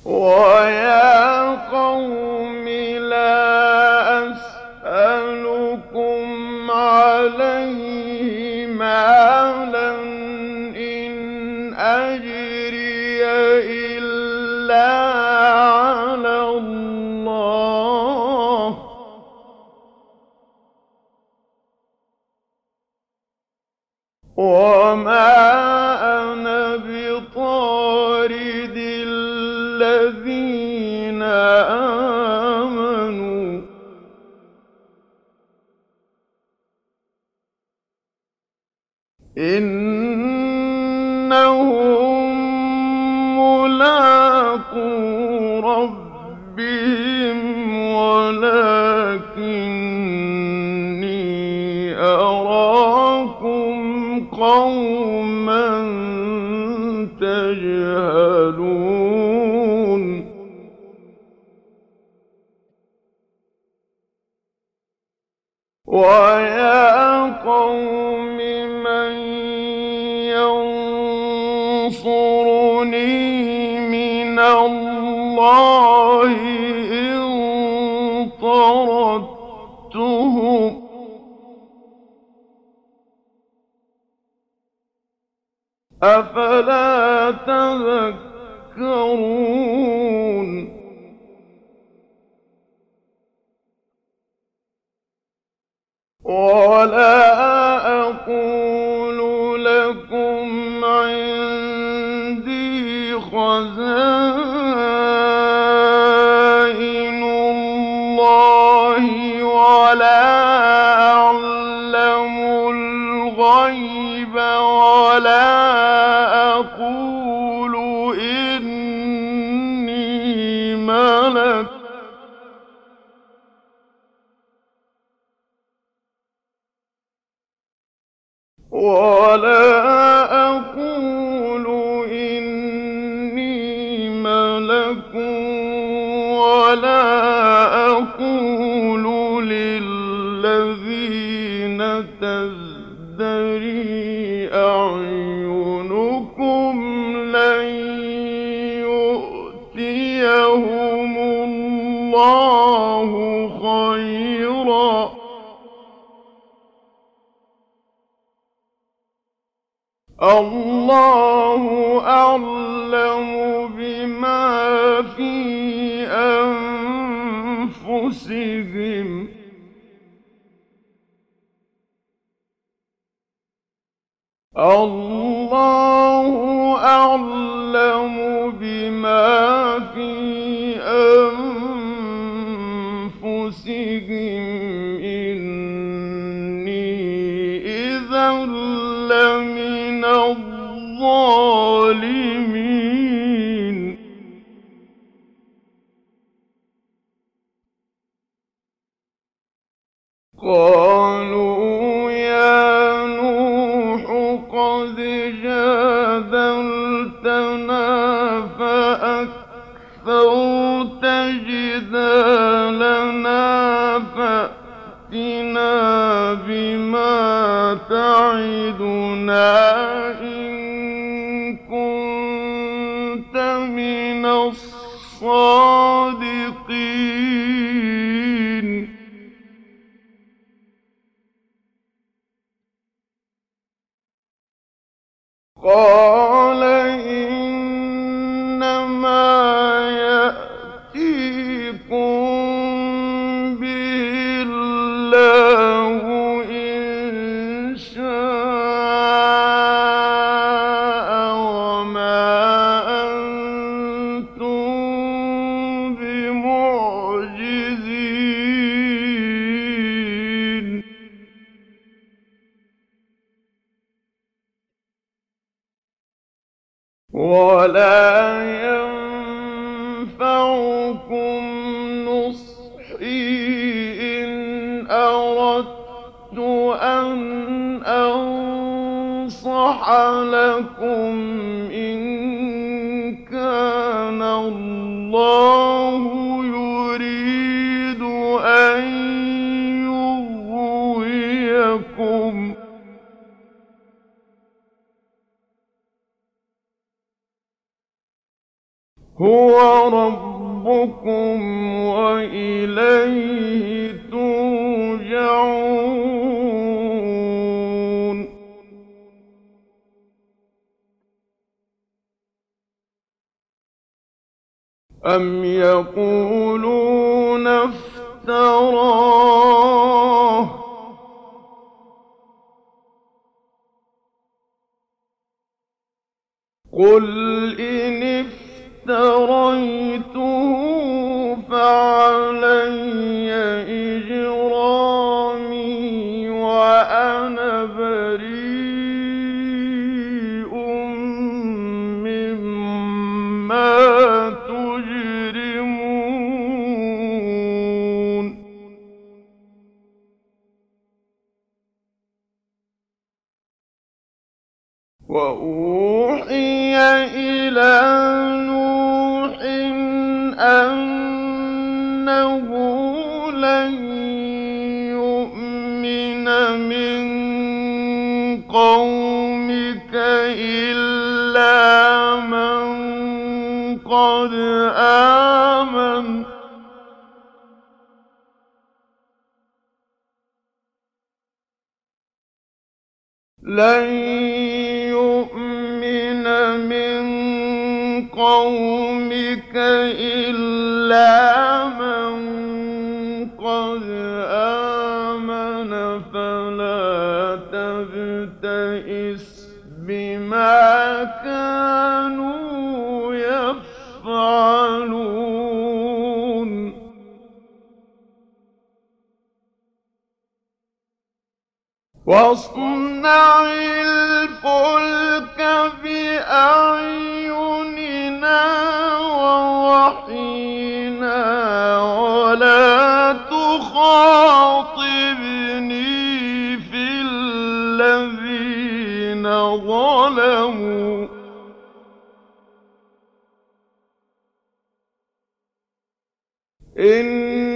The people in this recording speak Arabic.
وَيَا قَوْمِ لَا أَسْأَلُكُمْ عَلَيْهِ مَالًا ۖ إِنْ أَجْرِيَ إِلَّا عَلَى اللَّهِ ۚ وَمَا أَنَا بِطَارِدِ الَّذِينَ آمَنُوا ۚ إِنَّهُم مُّلَاقُو رَبِّهِمْ وَلَٰكِنِّي أَرَاكُمْ قَوْمًا تَجْهَلُونَ وَيَا قَوْمِ مَن يَنصُرُنِي مِنَ اللَّهِ إِن طَرَدتُّهُمْ ۚ أَفَلَا تَذَكَّرُونَ وَلَا أَقُولُ لَكُمْ عِندِي خَزَائِنُ اللَّهِ وَلَا أَعْلَمُ الْغَيْبَ وَلَا أَقُولُ إِنِّي مَلَكٌ وَلَا أَقُولُ لِلَّذِينَ تَزْدَرِي أَعْيُنُكُمْ لَن يُؤْتِيَهُمُ اللَّهُ خَيْرًا ۖ اللَّهُ أَعْلَمُ بِمَا فِي أَنفُسِهِمْ ۖ اللَّهُ أَعْلَمُ بِمَا فِي أَنفُسِهِمْ ۖ إِنِّي إِذًا لَّمِنَ الظَّالِمِينَ قَالُوا يَا نُوحُ قَدْ جَادَلْتَنَا فَأَكْثَرْتَ جِدَالَنَا فَأْتِنَا بِمَا تَعِدُنَا إِن كُنتَ مِنَ الصَّادِقِينَ قَالَ إِنَّمَا يَأْتِيكُم بِهِ اللَّهُ إِن شَاءَ وَمَا أَنتُم بِمُعْجِزِينَ وَلَا يَنفَعُكُمْ نُصْحِي إِنْ أَرَدتُّ أَنْ أَنصَحَ لَكُمْ إِن كَانَ اللَّهُ يُرِيدُ أَن يُغْوِيَكُمْ ۚ هُوَ رَبُّكُمْ وَإِلَيْهِ تُرْجَعُونَ أَمْ يَقُولُونَ افْتَرَاهُ ۖ قُلْ إِنِ افْتَرَيْتُهُ فَعَلَيَّ إِجْرَامِي وَأَنَا بَرِيءٌ مِّمَّا تُجْرِمُونَ وَأُوحِيَ إِلَىٰ نُوحٍ أَنَّهُ لَن يُؤْمِنَ مِن قَوْمِكَ إِلَّا مَن قَدْ آمَنَ ۚ لَن يُؤْمِنَ مِن قَوْمِكَ إِلَّا مَن قَدْ آمَنَ فَلَا تَبْتَئِسْ بِمَا كَانُوا يَفْعَلُونَ وَاصْنَعِ الْفُلْكَ بِأَعْيُنِنَا وَوَحْيِنَا وَلَا تُخَاطِبْنِي فِي الَّذِينَ ظَلَمُوا إِنَّهُم